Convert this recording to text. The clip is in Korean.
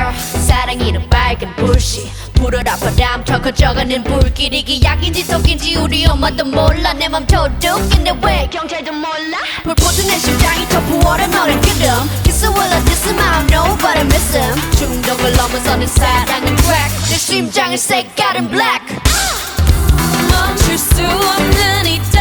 girl 사랑이는 빨간 불씨 불을 아파담 더 커져가는 불길 이게 약인지 독인지 우리 엄마도 몰라 내 맘 도둑인데 왜 경찰도 몰라 불붙은 내 심장이 더 부어라 너를 끄름 Kiss will I diss him I don't know but I miss him 중독을 넘어서는 사랑은 crack 내 심장의 색깔은 black 멈출 수 없는 이